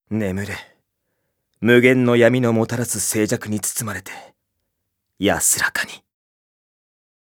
眠れ。無限の闇のもたらす静寂に包まれて安らかに。